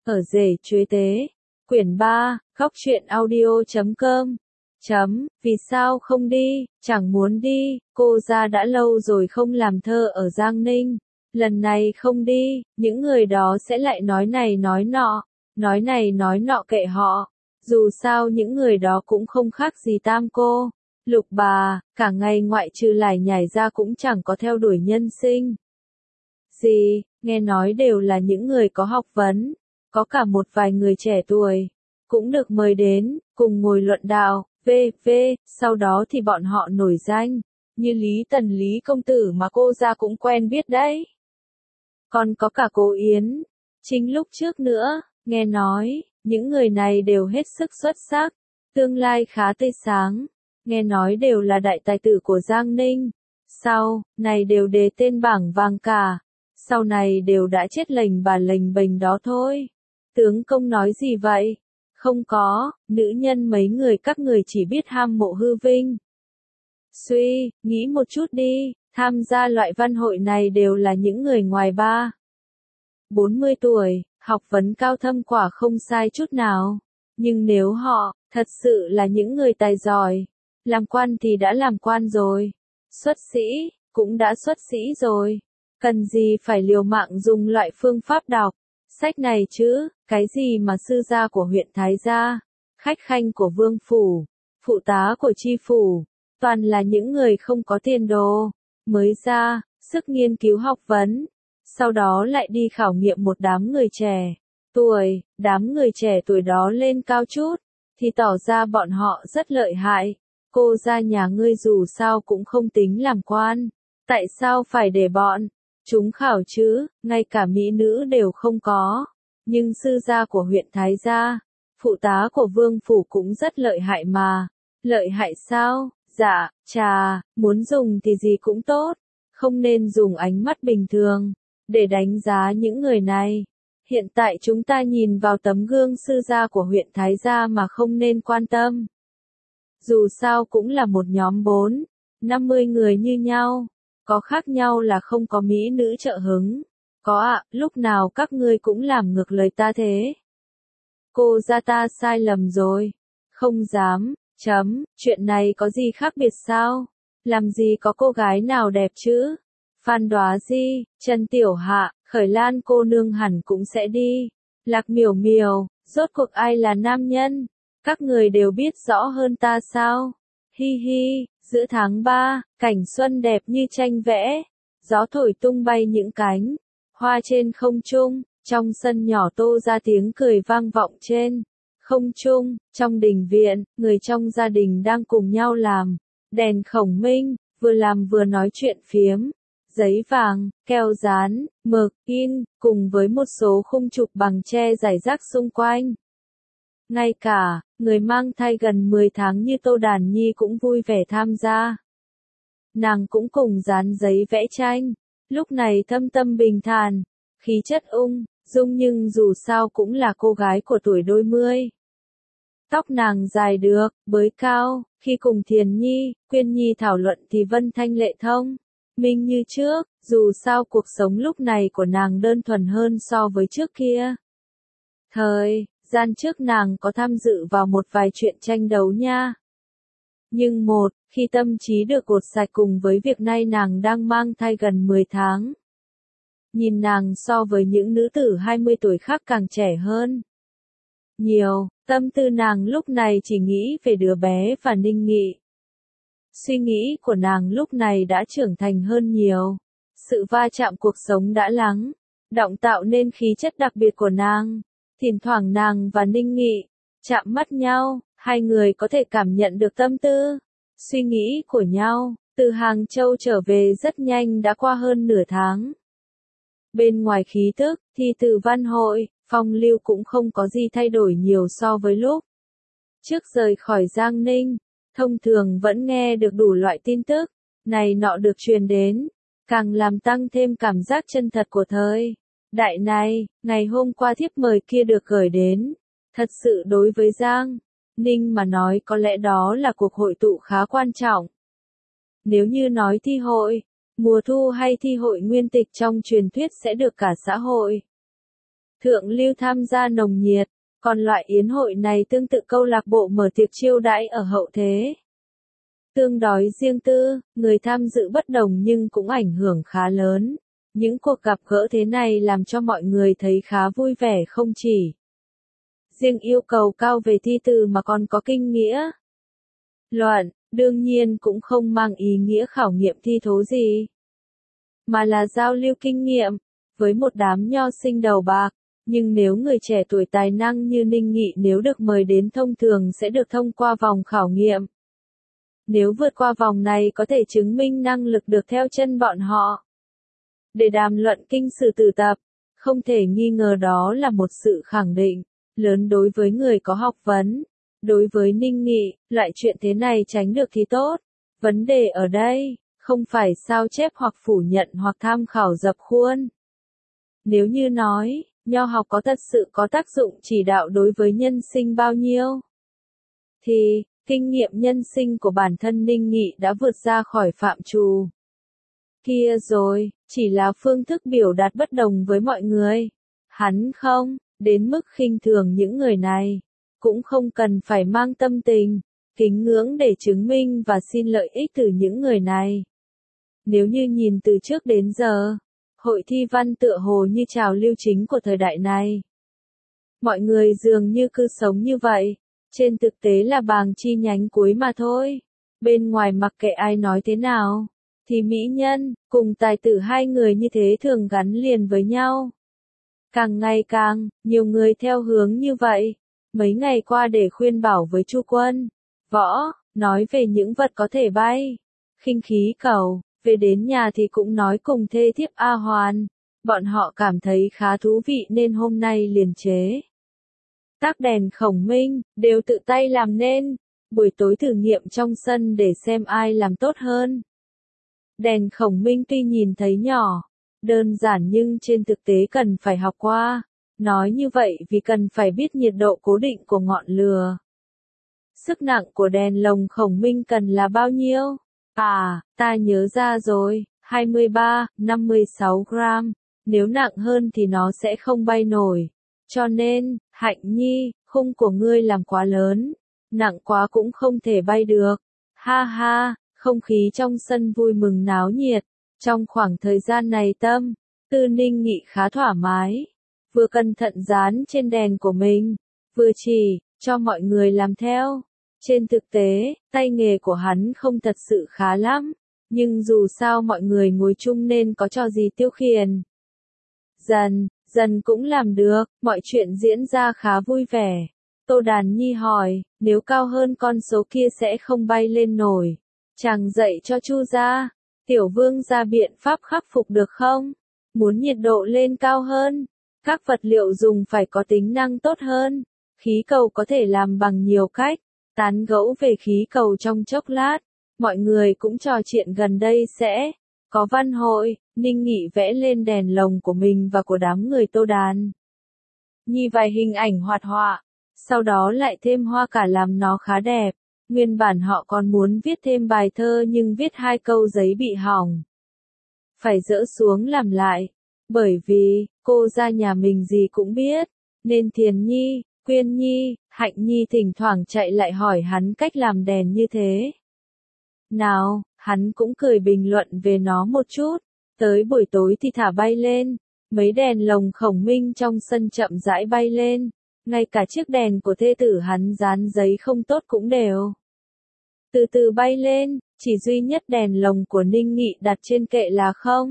Ở rể chuế tế. Quyển 3, Góc truyện audio.com. Vì sao không đi, chẳng muốn đi, cô ra đã lâu rồi không làm thơ ở Giang Ninh. Lần này không đi, những người đó sẽ lại nói này nói nọ, nói này nói nọ kệ họ. Dù sao những người đó cũng không khác gì Tam cô, Lục bà, cả ngày ngoại trừ lải nhải ra cũng chẳng có theo đuổi nhân sinh gì, nghe nói đều là những người có học vấn, có cả một vài người trẻ tuổi, cũng được mời đến, cùng ngồi luận đạo, sau đó thì bọn họ nổi danh, như Lý Tần Lý công tử mà cô ra cũng quen biết đấy. Còn có cả Cố Yến, chính lúc trước nữa, nghe nói, những người này đều hết sức xuất sắc, tương lai khá tươi sáng, nghe nói đều là đại tài tử của Giang Ninh, sau này đều đề tên bảng vàng cả, sau này đều đã chết lềnh bà lềnh bềnh đó thôi. Tướng công nói gì vậy? Không có, nữ nhân mấy người các người chỉ biết ham mộ hư vinh. Suy, nghĩ một chút đi, tham gia loại văn hội này đều là những người ngoài 40 tuổi, học vấn cao thâm quả không sai chút nào. Nhưng nếu họ, thật sự là những người tài giỏi, làm quan thì đã làm quan rồi, xuất sĩ, cũng đã xuất sĩ rồi. Cần gì phải liều mạng dùng loại phương pháp đọc sách này chứ, cái gì mà sư gia của huyện Thái Gia, khách khanh của vương phủ, phụ tá của tri phủ, toàn là những người không có tiền đồ, mới ra, sức nghiên cứu học vấn, sau đó lại đi khảo nghiệm một đám người trẻ tuổi, đám người trẻ tuổi đó lên cao chút, thì tỏ ra bọn họ rất lợi hại. Cô ra nhà ngươi dù sao cũng không tính làm quan, tại sao phải để bọn chúng khảo chứ, ngay cả mỹ nữ đều không có. Nhưng sư gia của huyện Thái Gia, phụ tá của vương phủ cũng rất lợi hại mà. Lợi hại sao? Dạ, chà, muốn dùng thì gì cũng tốt. Không nên dùng ánh mắt bình thường để đánh giá những người này. Hiện tại chúng ta nhìn vào tấm gương sư gia của huyện Thái Gia mà không nên quan tâm. Dù sao cũng là một nhóm 50 người như nhau. Có khác nhau là không có mỹ nữ trợ hứng. Có ạ, lúc nào các ngươi cũng làm ngược lời ta thế. Cô ra ta sai lầm rồi. Không dám, chuyện này có gì khác biệt sao? Làm gì có cô gái nào đẹp chứ? Phan Đoá Di, Trần Tiểu Hạ, Khởi Lan cô nương hẳn cũng sẽ đi. Lạc Miểu Miểu, rốt cuộc ai là nam nhân? Các người đều biết rõ hơn ta sao? Hi hi, giữa tháng 3, cảnh xuân đẹp như tranh vẽ. Gió thổi tung bay những cánh hoa trên không trung, trong sân nhỏ Tô ra tiếng cười vang vọng trên không trung, trong đình viện, người trong gia đình đang cùng nhau làm đèn khổng minh, vừa làm vừa nói chuyện phiếm. Giấy vàng, keo dán, mực, in, cùng với một số khung chụp bằng tre rải rác xung quanh. Ngay cả, người mang thai gần 10 tháng như Tô Đàn Nhi cũng vui vẻ tham gia. Nàng cũng cùng dán giấy vẽ tranh, lúc này thâm tâm bình thản, khí chất ung dung nhưng dù sao cũng là cô gái của tuổi đôi mươi. Tóc nàng dài được, bới cao, khi cùng Thiền Nhi, Quyên Nhi thảo luận thì vân thanh lệ thông minh như trước, dù sao cuộc sống lúc này của nàng đơn thuần hơn so với trước kia. Thời gian trước nàng có tham dự vào một vài chuyện tranh đấu nha. Nhưng khi tâm trí được gột sạch cùng với việc nay nàng đang mang thai gần 10 tháng. Nhìn nàng so với những nữ tử 20 tuổi khác càng trẻ hơn nhiều, tâm tư nàng lúc này chỉ nghĩ về đứa bé và Ninh Nghị. Suy nghĩ của nàng lúc này đã trưởng thành hơn nhiều. Sự va chạm cuộc sống đã lắng động tạo nên khí chất đặc biệt của nàng. Thỉnh thoảng nàng và Ninh Nghị chạm mắt nhau, hai người có thể cảm nhận được tâm tư, suy nghĩ của nhau. Từ Hàng Châu trở về rất nhanh đã qua hơn nửa tháng. Bên ngoài khí tức, thi từ văn hội, phong lưu cũng không có gì thay đổi nhiều so với lúc trước rời khỏi Giang Ninh. Thông thường vẫn nghe được đủ loại tin tức này nọ được truyền đến, càng làm tăng thêm cảm giác chân thật của thời đại này. Ngày hôm qua thiếp mời kia được gửi đến, thật sự đối với Giang Ninh mà nói có lẽ đó là cuộc hội tụ khá quan trọng. Nếu như nói thi hội mùa thu hay thi hội nguyên tịch trong truyền thuyết sẽ được cả xã hội thượng lưu tham gia nồng nhiệt, còn loại yến hội này tương tự câu lạc bộ mở tiệc chiêu đãi ở hậu thế. Tương đối riêng tư, người tham dự bất đồng nhưng cũng ảnh hưởng khá lớn. Những cuộc gặp gỡ thế này làm cho mọi người thấy khá vui vẻ không chỉ riêng yêu cầu cao về thi từ mà còn có kinh nghĩa. Luận, đương nhiên cũng không mang ý nghĩa khảo nghiệm thi thố gì, mà là giao lưu kinh nghiệm, với một đám nho sinh đầu bạc. Nhưng nếu người trẻ tuổi tài năng như Ninh Nghị nếu được mời đến thông thường sẽ được thông qua vòng khảo nghiệm. Nếu vượt qua vòng này có thể chứng minh năng lực được theo chân bọn họ để đàm luận kinh sử tử tập, không thể nghi ngờ đó là một sự khẳng định lớn đối với người có học vấn. Đối với Ninh Nghị, loại chuyện thế này tránh được thì tốt. Vấn đề ở đây, không phải sao chép hoặc phủ nhận hoặc tham khảo dập khuôn. Nếu như nói, nho học có thật sự có tác dụng chỉ đạo đối với nhân sinh bao nhiêu, thì, kinh nghiệm nhân sinh của bản thân Ninh Nghị đã vượt ra khỏi phạm trù kia rồi, chỉ là phương thức biểu đạt bất đồng với mọi người. Hắn không đến mức khinh thường những người này, cũng không cần phải mang tâm tình kính ngưỡng để chứng minh và xin lợi ích từ những người này. Nếu như nhìn từ trước đến giờ, hội thi văn tựa hồ như trào lưu chính của thời đại này. Mọi người dường như cứ sống như vậy, trên thực tế là bàng chi nhánh cuối mà thôi. Bên ngoài mặc kệ ai nói thế nào, thì mỹ nhân cùng tài tử hai người như thế thường gắn liền với nhau. Càng ngày càng nhiều người theo hướng như vậy. Mấy ngày qua để khuyên bảo với Chu Quân, Võ, nói về những vật có thể bay, khinh khí cầu, về đến nhà thì cũng nói cùng thê thiếp A Hoàn. Bọn họ cảm thấy khá thú vị nên hôm nay liền chế tác đèn khổng minh, đều tự tay làm nên. Buổi tối thử nghiệm trong sân để xem ai làm tốt hơn. Đèn khổng minh tuy nhìn thấy nhỏ, đơn giản nhưng trên thực tế cần phải học qua. Nói như vậy vì cần phải biết nhiệt độ cố định của ngọn lửa. Sức nặng của đèn lồng khổng minh cần là bao nhiêu? À, ta nhớ ra rồi, 53-56 gram. Nếu nặng hơn thì nó sẽ không bay nổi. Cho nên, Hạnh Nhi, khung của ngươi làm quá lớn. Nặng quá cũng không thể bay được. Ha ha, không khí trong sân vui mừng náo nhiệt. Trong khoảng thời gian này Tâm, Tư Ninh Nghị khá thoải mái. Vừa cẩn thận dán trên đèn của mình, vừa chỉ cho mọi người làm theo. Trên thực tế, tay nghề của hắn không thật sự khá lắm, nhưng dù sao mọi người ngồi chung nên có trò gì tiêu khiển. Dần, dần cũng làm được, mọi chuyện diễn ra khá vui vẻ. Tô Đàn Nhi hỏi, nếu cao hơn con số kia sẽ không bay lên nổi. Chàng dạy cho Chu gia, Tiểu Vương ra biện pháp khắc phục được không? Muốn nhiệt độ lên cao hơn, các vật liệu dùng phải có tính năng tốt hơn. Khí cầu có thể làm bằng nhiều cách. Tán gẫu về khí cầu trong chốc lát, mọi người cũng trò chuyện gần đây sẽ có văn hội. Ninh Nghị vẽ lên đèn lồng của mình và của đám người Tô Đàn Nhi vài hình ảnh hoạt họa, sau đó lại thêm hoa cả làm nó khá đẹp. Nguyên bản họ còn muốn viết thêm bài thơ nhưng viết 2 câu giấy bị hỏng, phải dỡ xuống làm lại, bởi vì cô ra nhà mình gì cũng biết, nên Thiền Nhi, Quyên Nhi, Hạnh Nhi thỉnh thoảng chạy lại hỏi hắn cách làm đèn như thế nào. Hắn cũng cười bình luận về nó một chút. Tới buổi tối thì thả bay lên, mấy đèn lồng khổng minh trong sân chậm rãi bay lên. Ngay cả chiếc đèn của thê tử hắn dán giấy không tốt cũng đều từ từ bay lên. Chỉ duy nhất đèn lồng của Ninh Nghị đặt trên kệ là không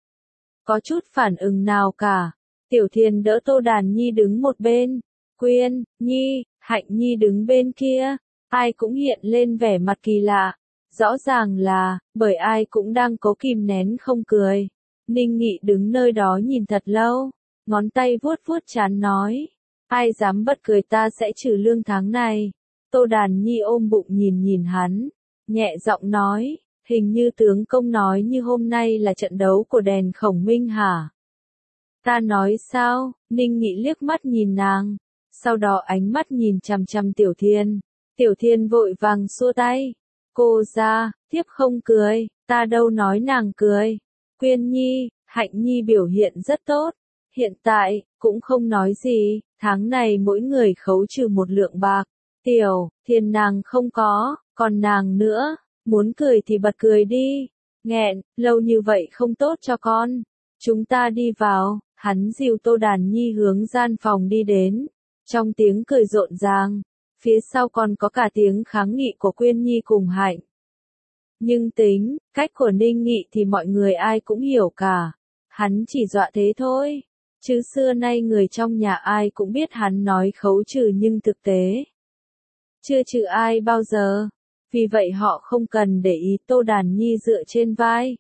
có chút phản ứng nào cả. Tiểu Thiền đỡ Tô Đàn Nhi đứng một bên, Quyên Nhi, Hạnh Nhi đứng bên kia. Ai cũng hiện lên vẻ mặt kỳ lạ. Rõ ràng là, bởi ai cũng đang cố kìm nén không cười. Ninh Nghị đứng nơi đó nhìn thật lâu, ngón tay vuốt vuốt trán nói, ai dám bất cười ta sẽ trừ lương tháng này. Tô Đàn Nhi ôm bụng nhìn nhìn hắn, nhẹ giọng nói, hình như tướng công nói như hôm nay là trận đấu của đèn khổng minh hả? Ta nói sao? Ninh Nghị liếc mắt nhìn nàng, sau đó ánh mắt nhìn chằm chằm Tiểu Thiên. Tiểu Thiên vội vàng xua tay. Cô ra, thiếp không cười, ta đâu nói nàng cười. Quyên Nhi, Hạnh Nhi biểu hiện rất tốt. Hiện tại, cũng không nói gì, tháng này mỗi người khấu trừ 1 lượng bạc. Tiểu Thiên nàng không có, còn nàng nữa, muốn cười thì bật cười đi. Nghẹn, lâu như vậy không tốt cho con. Chúng ta đi vào, hắn dìu Tô Đàn Nhi hướng gian phòng đi đến. Trong tiếng cười rộn ràng, phía sau còn có cả tiếng kháng nghị của Quyên Nhi cùng Hạnh. Nhưng tính, cách của Ninh Nghị thì mọi người ai cũng hiểu cả. Hắn chỉ dọa thế thôi. Chứ xưa nay người trong nhà ai cũng biết hắn nói khấu trừ nhưng thực tế chưa trừ ai bao giờ. Vì vậy họ không cần để ý Tô Đàn Nhi dựa trên vai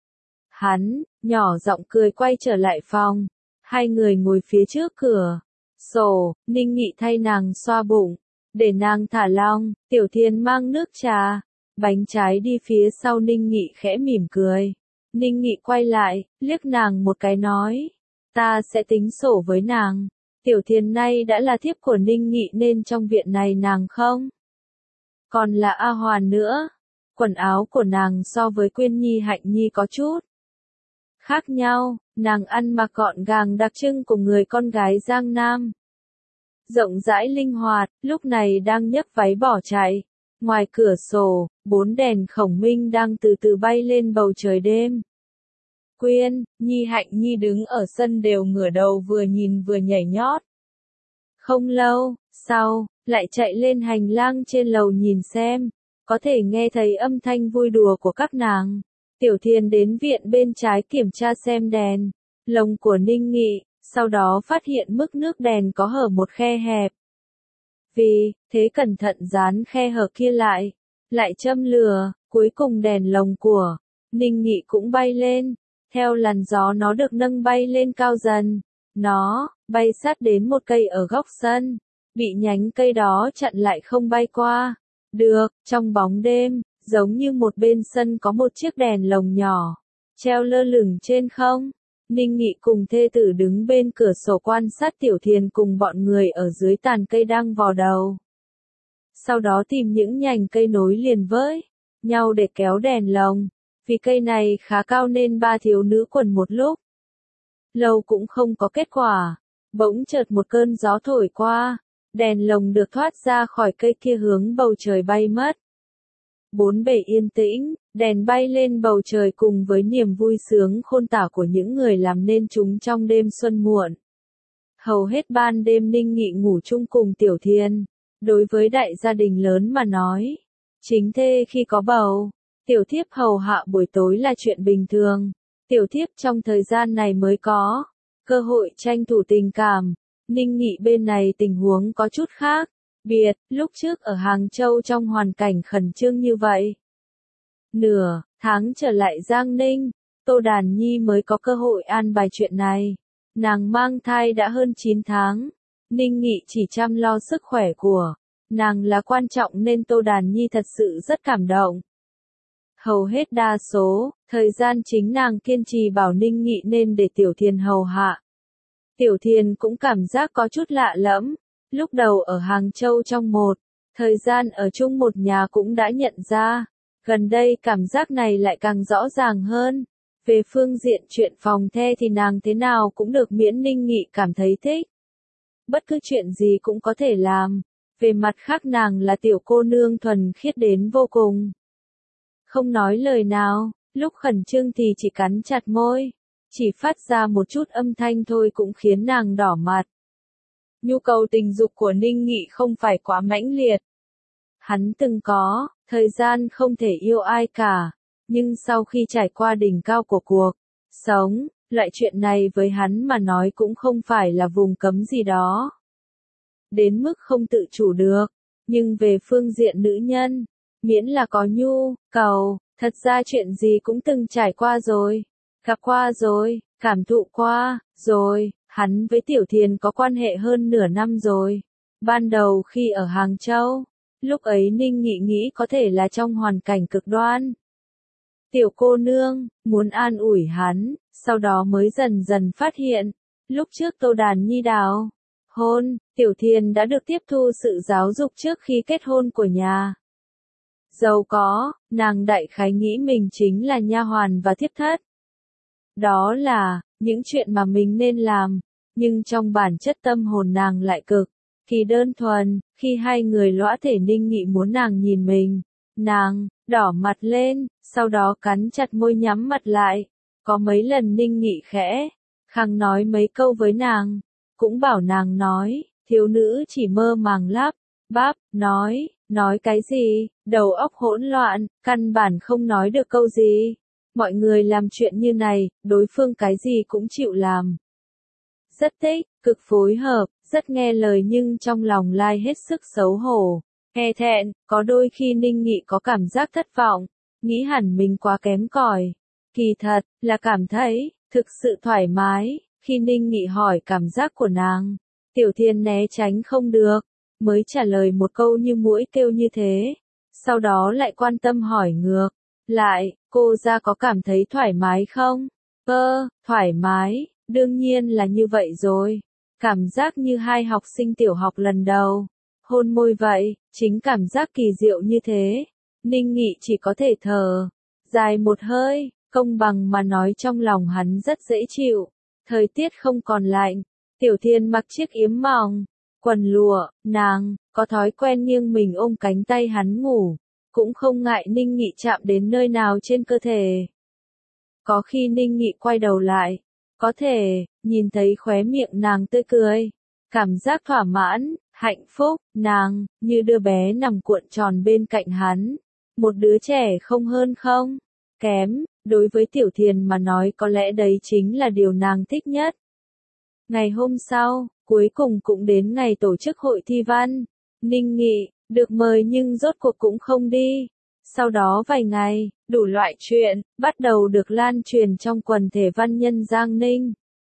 hắn, nhỏ giọng cười quay trở lại phòng. Hai người ngồi phía trước cửa sổ, Ninh Nghị thay nàng xoa bụng, để nàng thả lỏng. Tiểu Thiên mang nước trà, bánh trái đi phía sau Ninh Nghị khẽ mỉm cười. Ninh Nghị quay lại, liếc nàng một cái nói, ta sẽ tính sổ với nàng. Tiểu Thiên nay đã là thiếp của Ninh Nghị nên trong viện này nàng không còn là A Hoàn nữa. Quần áo của nàng so với Quyên Nhi Hạnh Nhi có chút khác nhau, nàng ăn mặc gọn gàng đặc trưng của người con gái Giang Nam. Rộng rãi linh hoạt, lúc này đang nhấc váy bỏ chạy. Ngoài cửa sổ, 4 đèn khổng minh đang từ từ bay lên bầu trời đêm. Quyên Nhi Hạnh Nhi đứng ở sân đều ngửa đầu vừa nhìn vừa nhảy nhót. Không lâu sau, lại chạy lên hành lang trên lầu nhìn xem, có thể nghe thấy âm thanh vui đùa của các nàng. Tiểu Thiên đến viện bên trái kiểm tra xem đèn lồng của Ninh Nghị, sau đó phát hiện mức nước đèn có hở một khe hẹp. Vì thế cẩn thận dán khe hở kia lại châm lửa, cuối cùng đèn lồng của Ninh Nghị cũng bay lên. Theo làn gió nó được nâng bay lên cao dần. Nó bay sát đến một cây ở góc sân, bị nhánh cây đó chặn lại không bay qua được. Trong bóng đêm, giống như một bên sân có một chiếc đèn lồng nhỏ treo lơ lửng trên không. Ninh Nghị cùng thê tử đứng bên cửa sổ quan sát Tiểu Thiên cùng bọn người ở dưới tàn cây đang vò đầu. Sau đó tìm những nhành cây nối liền với nhau để kéo đèn lồng. Vì cây này khá cao nên ba thiếu nữ quần một lúc lâu cũng không có kết quả. Bỗng chợt một cơn gió thổi qua, đèn lồng được thoát ra khỏi cây kia hướng bầu trời bay mất. Bốn bề yên tĩnh, đèn bay lên bầu trời cùng với niềm vui sướng khôn tả của những người làm nên chúng trong đêm xuân muộn. Hầu hết ban đêm Ninh Nghị ngủ chung cùng Tiểu Thiên. Đối với đại gia đình lớn mà nói, chính thê khi có bầu, tiểu thiếp hầu hạ buổi tối là chuyện bình thường. Tiểu thiếp trong thời gian này mới có cơ hội tranh thủ tình cảm. Ninh Nghị bên này tình huống có chút khác biệt, lúc trước ở Hàng Châu trong hoàn cảnh khẩn trương như vậy. Nửa tháng trở lại Giang Ninh, Tô Đàn Nhi mới có cơ hội an bài chuyện này. Nàng mang thai đã hơn 9 tháng. Ninh Nghị chỉ chăm lo sức khỏe của nàng là quan trọng nên Tô Đàn Nhi thật sự rất cảm động. Hầu hết đa số thời gian chính nàng kiên trì bảo Ninh Nghị nên để Tiểu Thiên hầu hạ. Tiểu Thiên cũng cảm giác có chút lạ lẫm. Lúc đầu ở Hàng Châu trong một thời gian ở chung một nhà cũng đã nhận ra. Gần đây cảm giác này lại càng rõ ràng hơn. Về phương diện chuyện phòng the thì nàng thế nào cũng được miễn Ninh Nghị cảm thấy thích. Bất cứ chuyện gì cũng có thể làm. Về mặt khác nàng là tiểu cô nương thuần khiết đến vô cùng. Không nói lời nào, lúc khẩn trương thì chỉ cắn chặt môi. Chỉ phát ra một chút âm thanh thôi cũng khiến nàng đỏ mặt. Nhu cầu tình dục của Ninh Nghị không phải quá mãnh liệt. Hắn từng có thời gian không thể yêu ai cả. Nhưng sau khi trải qua đỉnh cao của cuộc sống, loại chuyện này với hắn mà nói cũng không phải là vùng cấm gì đó. Đến mức không tự chủ được. Nhưng về phương diện nữ nhân, miễn là có nhu cầu, thật ra chuyện gì cũng từng trải qua rồi. Gặp qua rồi, cảm thụ qua rồi. Hắn với Tiểu Thiên có quan hệ hơn nửa năm rồi. Ban đầu khi ở Hàng Châu, lúc ấy Ninh Nghị nghĩ có thể là trong hoàn cảnh cực đoan. Tiểu cô nương, muốn an ủi hắn, sau đó mới dần dần phát hiện. Lúc trước Tô Đàn Nhi đào hôn, Tiểu Thiên đã được tiếp thu sự giáo dục trước khi kết hôn của nhà giàu có, nàng đại khái nghĩ mình chính là nha hoàn và thiếp thất. Đó là những chuyện mà mình nên làm, nhưng trong bản chất tâm hồn nàng lại cực kỳ đơn thuần. Khi hai người lõa thể Ninh Nghị muốn nàng nhìn mình, nàng đỏ mặt lên, sau đó cắn chặt môi nhắm mặt lại. Có mấy lần Ninh Nghị khẽ khăng nói mấy câu với nàng, cũng bảo nàng nói, thiếu nữ chỉ mơ màng lắp bắp, nói cái gì, đầu óc hỗn loạn, căn bản không nói được câu gì. Mọi người làm chuyện như này, đối phương cái gì cũng chịu làm. Rất thích, cực phối hợp, rất nghe lời nhưng trong lòng lai hết sức xấu hổ, e thẹn, có đôi khi Ninh Nghị có cảm giác thất vọng, nghĩ hẳn mình quá kém cỏi. Kỳ thật, là cảm thấy, thực sự thoải mái, khi Ninh Nghị hỏi cảm giác của nàng. Tiểu Thiên né tránh không được, mới trả lời một câu như muỗi kêu như thế. Sau đó lại quan tâm hỏi ngược lại, cô ra có cảm thấy thoải mái không? Thoải mái, đương nhiên là như vậy rồi. Cảm giác như hai học sinh tiểu học lần đầu hôn môi vậy, chính cảm giác kỳ diệu như thế. Ninh Nghị chỉ có thể thở dài một hơi, công bằng mà nói trong lòng hắn rất dễ chịu. Thời tiết không còn lạnh, Tiểu Thiên mặc chiếc yếm mỏng, quần lụa, nàng có thói quen nghiêng mình ôm cánh tay hắn ngủ, cũng không ngại Ninh Nghị chạm đến nơi nào trên cơ thể. Có khi Ninh Nghị quay đầu lại, có thể nhìn thấy khóe miệng nàng tươi cười, cảm giác thỏa mãn, hạnh phúc. Nàng như đứa bé nằm cuộn tròn bên cạnh hắn, một đứa trẻ không hơn không kém. Đối với Tiểu Thiền mà nói có lẽ đấy chính là điều nàng thích nhất. Ngày hôm sau, cuối cùng cũng đến ngày tổ chức hội thi văn. Ninh Nghị được mời nhưng rốt cuộc cũng không đi. Sau đó vài ngày, đủ loại chuyện bắt đầu được lan truyền trong quần thể văn nhân Giang Ninh.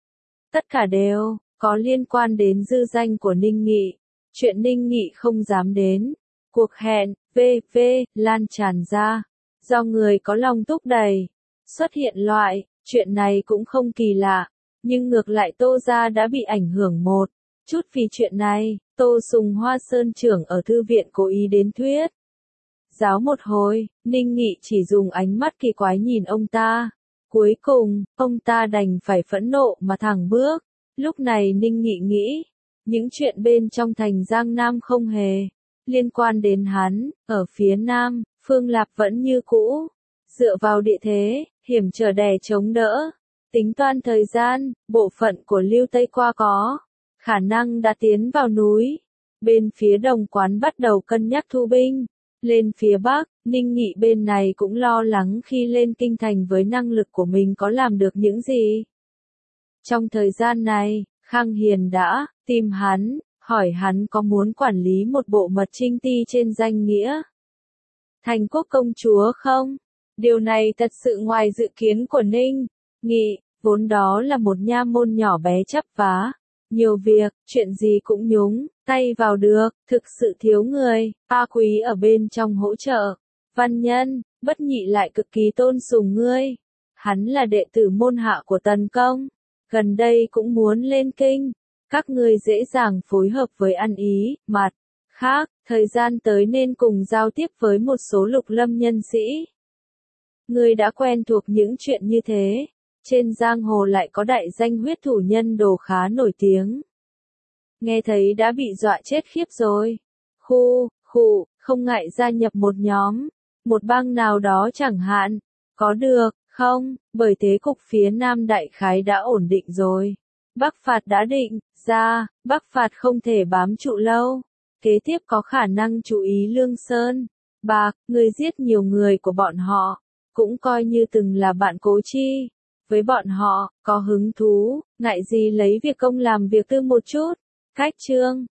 Tất cả đều có liên quan đến dư danh của Ninh Nghị. Chuyện Ninh Nghị không dám đến, cuộc hẹn v.v. lan tràn ra, do người có lòng thúc đẩy. Xuất hiện loại chuyện này cũng không kỳ lạ, nhưng ngược lại Tô gia đã bị ảnh hưởng một chút vì chuyện này. Tô Sùng Hoa Sơn trưởng ở thư viện cố ý đến thuyết giáo một hồi, Ninh Nghị chỉ dùng ánh mắt kỳ quái nhìn ông ta. Cuối cùng, ông ta đành phải phẫn nộ mà thẳng bước. Lúc này Ninh Nghị nghĩ, những chuyện bên trong thành Giang Nam không hề liên quan đến hắn. Ở phía Nam, Phương Lạp vẫn như cũ, dựa vào địa thế hiểm trở đè chống đỡ. Tính toán thời gian, bộ phận của Lưu Tây qua có khả năng đã tiến vào núi. Bên phía Đồng Quán bắt đầu cân nhắc thu binh lên phía Bắc. Ninh Nghị bên này cũng lo lắng khi lên kinh thành với năng lực của mình có làm được những gì. Trong thời gian này, Khang Hiền đã tìm hắn, hỏi hắn có muốn quản lý một bộ mật trinh ti trên danh nghĩa Thành Quốc công chúa không? Điều này thật sự ngoài dự kiến của Ninh Nghị, vốn đó là một nha môn nhỏ bé chắp vá, nhiều việc, chuyện gì cũng nhúng tay vào được, thực sự thiếu người. A Quý ở bên trong hỗ trợ. Văn nhân, Bất Nhị lại cực kỳ tôn sùng ngươi. Hắn là đệ tử môn hạ của Tần Công, gần đây cũng muốn lên kinh. Các ngươi dễ dàng phối hợp với ăn ý. Mặt khác, thời gian tới nên cùng giao tiếp với một số lục lâm nhân sĩ. Ngươi đã quen thuộc những chuyện như thế. Trên giang hồ lại có đại danh huyết thủ nhân đồ khá nổi tiếng. Nghe thấy đã bị dọa chết khiếp rồi. Không ngại gia nhập một nhóm, một bang nào đó chẳng hạn. Có được, không? Bởi thế cục phía Nam đại khái đã ổn định rồi. Bắc phạt đã định ra, Bắc phạt không thể bám trụ lâu. Kế tiếp có khả năng chú ý Lương Sơn. Bạc, người giết nhiều người của bọn họ, cũng coi như từng là bạn Cố Chi. Với bọn họ, có hứng thú, ngại gì lấy việc công làm việc tư một chút. Cách chương